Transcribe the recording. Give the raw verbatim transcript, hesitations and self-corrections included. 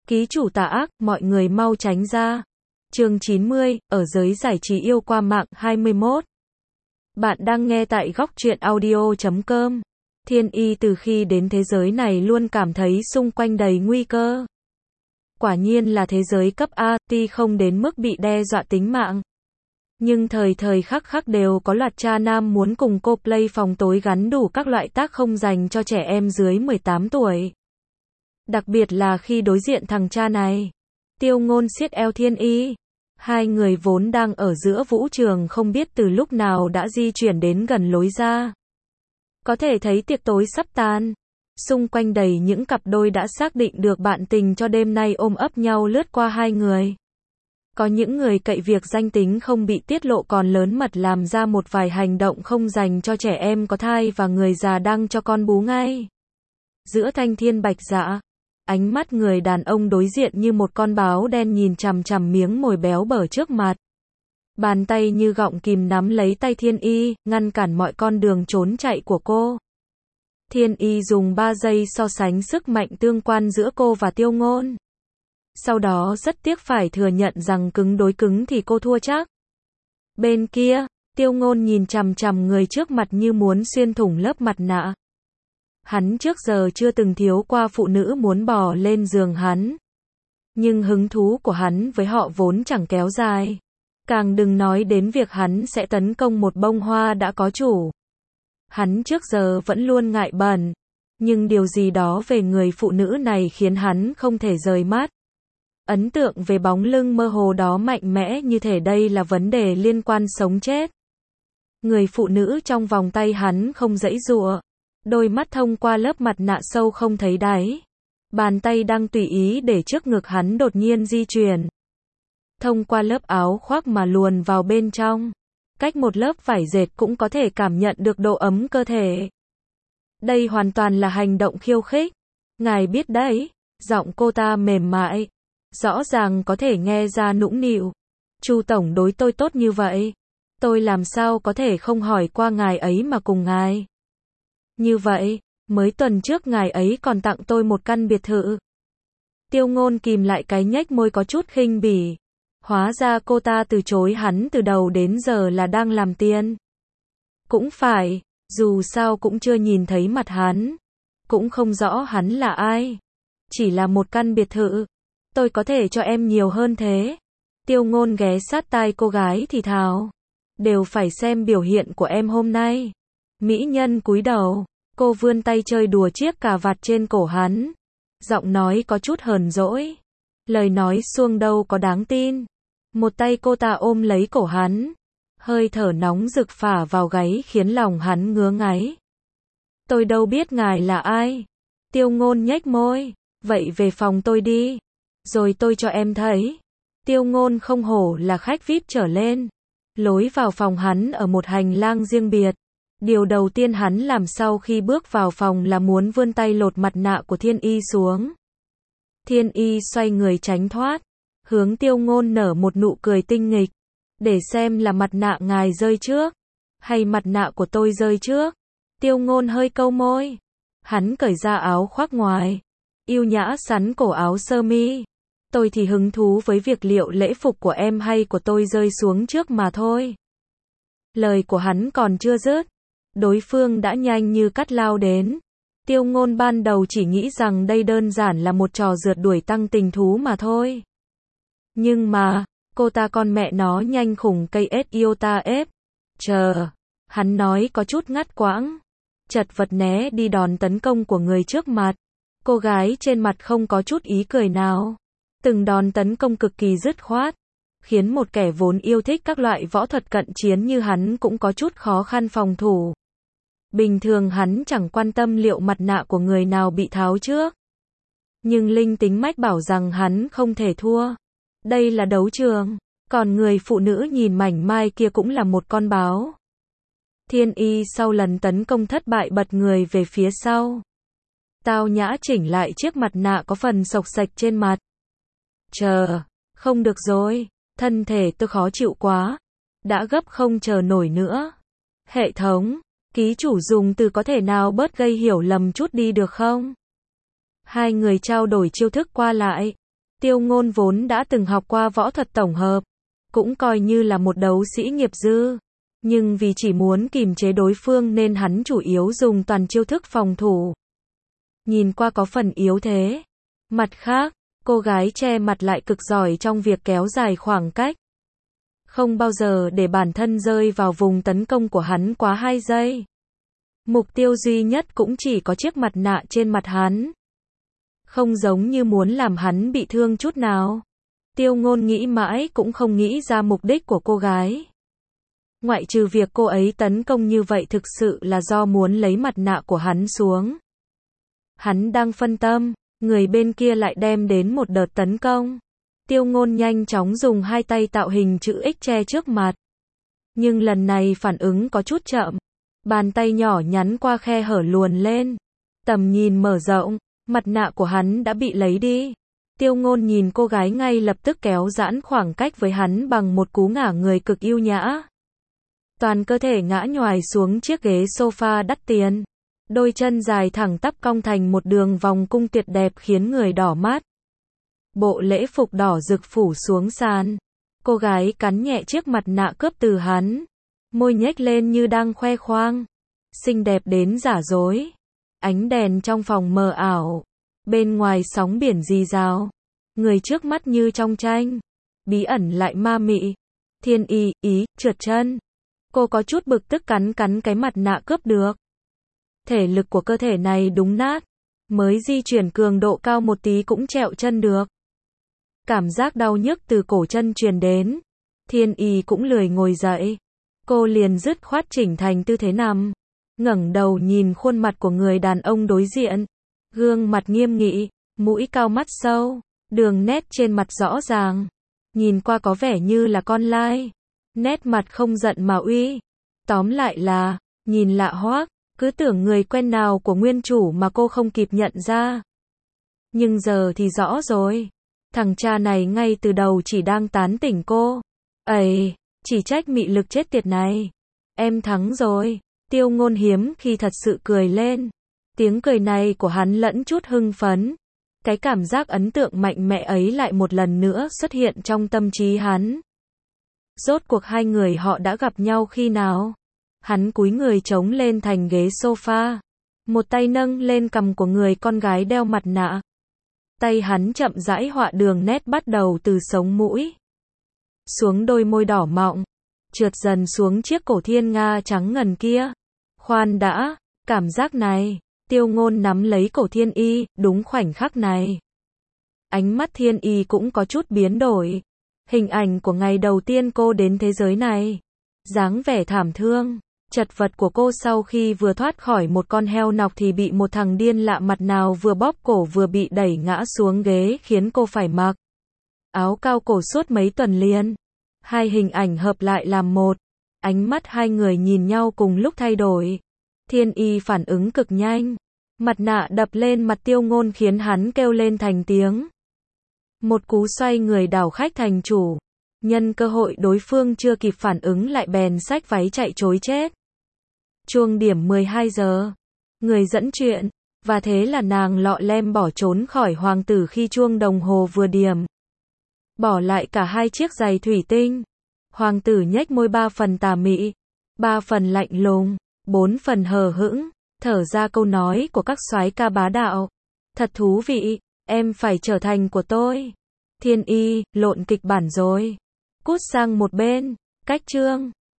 Ký chủ tà ác, mọi người mau tránh ra. Chương chín mươi, ở giới giải trí yêu qua mạng hai mươi mốt. Bạn đang nghe tại góc truyện audio chấm com. Thiên Y từ khi đến thế giới này luôn cảm thấy xung quanh đầy nguy cơ. Quả nhiên là thế giới cấp A, tuy không đến mức bị đe dọa tính mạng. Nhưng thời thời khắc khắc đều có loạt cha nam muốn cùng cô play phòng tối gắn đủ các loại tác không dành cho trẻ em dưới mười tám tuổi. Đặc biệt là khi đối diện thằng cha này. Tiêu Ngôn siết eo Thiên Y. Hai người vốn đang ở giữa vũ trường không biết từ lúc nào đã di chuyển đến gần lối ra. Có thể thấy tiệc tối sắp tan. Xung quanh đầy những cặp đôi đã xác định được bạn tình cho đêm nay ôm ấp nhau lướt qua hai người. Có những người cậy việc danh tính không bị tiết lộ còn lớn mật làm ra một vài hành động không dành cho trẻ em có thai và người già đang cho con bú ngay. Giữa thanh thiên bạch dạ, ánh mắt người đàn ông đối diện như một con báo đen nhìn chằm chằm miếng mồi béo bở trước mặt. Bàn tay như gọng kìm nắm lấy tay Thiên Y, ngăn cản mọi con đường trốn chạy của cô. Thiên Y dùng ba giây so sánh sức mạnh tương quan giữa cô và Tiêu Ngôn. Sau đó rất tiếc phải thừa nhận rằng cứng đối cứng thì cô thua chắc. Bên kia, Tiêu Ngôn nhìn chằm chằm người trước mặt như muốn xuyên thủng lớp mặt nạ. Hắn trước giờ chưa từng thiếu qua phụ nữ muốn bò lên giường hắn. Nhưng hứng thú của hắn với họ vốn chẳng kéo dài. Càng đừng nói đến việc hắn sẽ tấn công một bông hoa đã có chủ. Hắn trước giờ vẫn luôn ngại bẩn. Nhưng điều gì đó về người phụ nữ này khiến hắn không thể rời mắt. Ấn tượng về bóng lưng mơ hồ đó mạnh mẽ như thể đây là vấn đề liên quan sống chết. Người phụ nữ trong vòng tay hắn không giãy giụa. Đôi mắt thông qua lớp mặt nạ sâu không thấy đáy. Bàn tay đang tùy ý để trước ngực hắn đột nhiên di chuyển. Thông qua lớp áo khoác mà luồn vào bên trong. Cách một lớp vải dệt cũng có thể cảm nhận được độ ấm cơ thể. Đây hoàn toàn là hành động khiêu khích. Ngài biết đấy, giọng cô ta mềm mại. Rõ ràng có thể nghe ra nũng nịu. Chu tổng đối tôi tốt như vậy. Tôi làm sao có thể không hỏi qua ngài ấy mà cùng ngài. Như vậy, mới tuần trước ngài ấy còn tặng tôi một căn biệt thự. Tiêu Ngôn kìm lại cái nhếch môi có chút khinh bỉ. Hóa ra cô ta từ chối hắn từ đầu đến giờ là đang làm tiên. Cũng phải, dù sao cũng chưa nhìn thấy mặt hắn. Cũng không rõ hắn là ai. Chỉ là một căn biệt thự. Tôi có thể cho em nhiều hơn thế. Tiêu Ngôn ghé sát tai cô gái thì thào. Đều phải xem biểu hiện của em hôm nay. Mỹ nhân cúi đầu. Cô vươn tay chơi đùa chiếc cà vạt trên cổ hắn. Giọng nói có chút hờn dỗi. Lời nói suông đâu có đáng tin. Một tay cô ta ôm lấy cổ hắn. Hơi thở nóng rực phả vào gáy khiến lòng hắn ngứa ngáy. Tôi đâu biết ngài là ai. Tiêu Ngôn nhếch môi. Vậy về phòng tôi đi. Rồi tôi cho em thấy. Tiêu Ngôn không hổ là khách vi ai pi trở lên. Lối vào phòng hắn ở một hành lang riêng biệt. Điều đầu tiên hắn làm sau khi bước vào phòng là muốn vươn tay lột mặt nạ của Thiên Y xuống. Thiên Y xoay người tránh thoát. Hướng Tiêu Ngôn nở một nụ cười tinh nghịch. Để xem là mặt nạ ngài rơi trước. Hay mặt nạ của tôi rơi trước. Tiêu Ngôn hơi câu môi. Hắn cởi ra áo khoác ngoài. Yêu nhã sắn cổ áo sơ mi. Tôi thì hứng thú với việc liệu lễ phục của em hay của tôi rơi xuống trước mà thôi. Lời của hắn còn chưa dứt. Đối phương đã nhanh như cắt lao đến. Tiêu Ngôn ban đầu chỉ nghĩ rằng đây đơn giản là một trò rượt đuổi tăng tình thú mà thôi. Nhưng mà, cô ta con mẹ nó nhanh khủng cây ét iota ép. Chờ. Hắn nói có chút ngắt quãng. Chật vật né đi đòn tấn công của người trước mặt. Cô gái trên mặt không có chút ý cười nào. Từng đòn tấn công cực kỳ dứt khoát. Khiến một kẻ vốn yêu thích các loại võ thuật cận chiến như hắn cũng có chút khó khăn phòng thủ. Bình thường hắn chẳng quan tâm liệu mặt nạ của người nào bị tháo trước. Nhưng linh tính mách bảo rằng hắn không thể thua. Đây là đấu trường. Còn người phụ nữ nhìn mảnh mai kia cũng là một con báo. Thiên Y sau lần tấn công thất bại bật người về phía sau. Tao nhã chỉnh lại chiếc mặt nạ có phần xộc xệch trên mặt. Chờ. Không được rồi. Thân thể tôi khó chịu quá. Đã gấp không chờ nổi nữa. Hệ thống. Ký chủ dùng từ có thể nào bớt gây hiểu lầm chút đi được không? Hai người trao đổi chiêu thức qua lại. Tiêu Ngôn vốn đã từng học qua võ thuật tổng hợp, cũng coi như là một đấu sĩ nghiệp dư, nhưng vì chỉ muốn kìm chế đối phương nên hắn chủ yếu dùng toàn chiêu thức phòng thủ. Nhìn qua có phần yếu thế. Mặt khác, cô gái che mặt lại cực giỏi trong việc kéo dài khoảng cách. Không bao giờ để bản thân rơi vào vùng tấn công của hắn quá hai giây. Mục tiêu duy nhất cũng chỉ có chiếc mặt nạ trên mặt hắn. Không giống như muốn làm hắn bị thương chút nào. Tiêu Ngôn nghĩ mãi cũng không nghĩ ra mục đích của cô gái. Ngoại trừ việc cô ấy tấn công như vậy thực sự là do muốn lấy mặt nạ của hắn xuống. Hắn đang phân tâm, người bên kia lại đem đến một đợt tấn công. Tiêu Ngôn nhanh chóng dùng hai tay tạo hình chữ X che trước mặt. Nhưng lần này phản ứng có chút chậm. Bàn tay nhỏ nhắn qua khe hở luồn lên. Tầm nhìn mở rộng, mặt nạ của hắn đã bị lấy đi. Tiêu Ngôn nhìn cô gái ngay lập tức kéo giãn khoảng cách với hắn bằng một cú ngả người cực yêu nhã. Toàn cơ thể ngã nhoài xuống chiếc ghế sofa đắt tiền. Đôi chân dài thẳng tắp cong thành một đường vòng cung tuyệt đẹp khiến người đỏ mắt. Bộ lễ phục đỏ rực phủ xuống sàn. Cô gái cắn nhẹ chiếc mặt nạ cướp từ hắn. Môi nhếch lên như đang khoe khoang. Xinh đẹp đến giả dối. Ánh đèn trong phòng mờ ảo. Bên ngoài sóng biển rì rào. Người trước mắt như trong tranh. Bí ẩn lại ma mị. Thiên y, ý, trượt chân. Cô có chút bực tức cắn cắn cái mặt nạ cướp được. Thể lực của cơ thể này đúng nát. Mới di chuyển cường độ cao một tí cũng trẹo chân được. Cảm giác đau nhức từ cổ chân truyền đến. Thiên y cũng lười ngồi dậy. Cô liền dứt khoát chỉnh thành tư thế nằm. Ngẩng đầu nhìn khuôn mặt của người đàn ông đối diện. Gương mặt nghiêm nghị, mũi cao mắt sâu, đường nét trên mặt rõ ràng. Nhìn qua có vẻ như là con lai. Nét mặt không giận mà uy. Tóm lại là, nhìn lạ hoắc, cứ tưởng người quen nào của nguyên chủ mà cô không kịp nhận ra. Nhưng giờ thì rõ rồi. Thằng cha này ngay từ đầu chỉ đang tán tỉnh cô. Ây, chỉ trách mị lực chết tiệt này. Em thắng rồi. Tiêu Ngôn hiếm khi thật sự cười lên. Tiếng cười này của hắn lẫn chút hưng phấn. Cái cảm giác ấn tượng mạnh mẽ ấy lại một lần nữa xuất hiện trong tâm trí hắn. Rốt cuộc hai người họ đã gặp nhau khi nào? Hắn cúi người chống lên thành ghế sofa. Một tay nâng lên cằm của người con gái đeo mặt nạ. Tay hắn chậm rãi họa đường nét bắt đầu từ sống mũi. Xuống đôi môi đỏ mọng. Trượt dần xuống chiếc cổ thiên nga trắng ngần kia. Khoan đã, cảm giác này. Tiêu Ngôn nắm lấy cổ Thiên Y, đúng khoảnh khắc này. Ánh mắt Thiên Y cũng có chút biến đổi. Hình ảnh của ngày đầu tiên cô đến thế giới này. Dáng vẻ thảm thương, chật vật của cô sau khi vừa thoát khỏi một con heo nọc thì bị một thằng điên lạ mặt nào vừa bóp cổ vừa bị đẩy ngã xuống ghế khiến cô phải mặc áo cao cổ suốt mấy tuần liền. Hai hình ảnh hợp lại làm một. Ánh mắt hai người nhìn nhau cùng lúc thay đổi. Thiên Y phản ứng cực nhanh. Mặt nạ đập lên mặt Tiêu Ngôn khiến hắn kêu lên thành tiếng. Một cú xoay người đảo khách thành chủ. Nhân cơ hội đối phương chưa kịp phản ứng lại bèn xách váy chạy trối chết. Chuông điểm mười hai giờ. Người dẫn chuyện. Và thế là nàng lọ lem bỏ trốn khỏi hoàng tử khi chuông đồng hồ vừa điểm. Bỏ lại cả hai chiếc giày thủy tinh. Hoàng tử nhếch môi ba phần tà mị. Ba phần lạnh lùng. Bốn phần hờ hững. Thở ra câu nói của các soái ca bá đạo. Thật thú vị, em phải trở thành của tôi. Thiên Y, lộn kịch bản rồi. Cút sang một bên, cách chương.